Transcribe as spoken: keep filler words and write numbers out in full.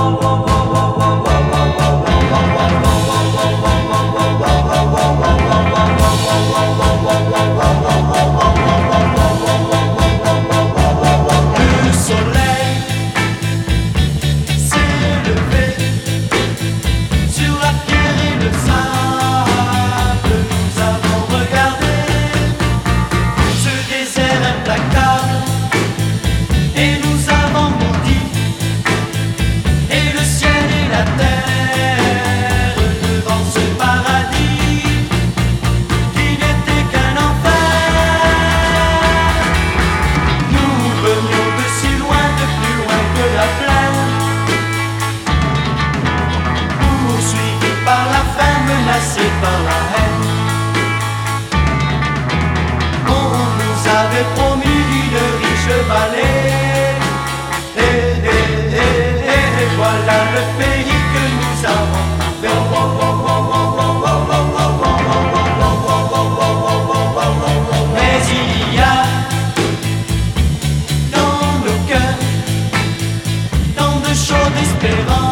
Menacés par la haine, on nous avait promis une riche vallée. Et, et, et, et voilà le pays que nous avons fait. Mais il y a dans nos cœurs tant de chaudes espérances.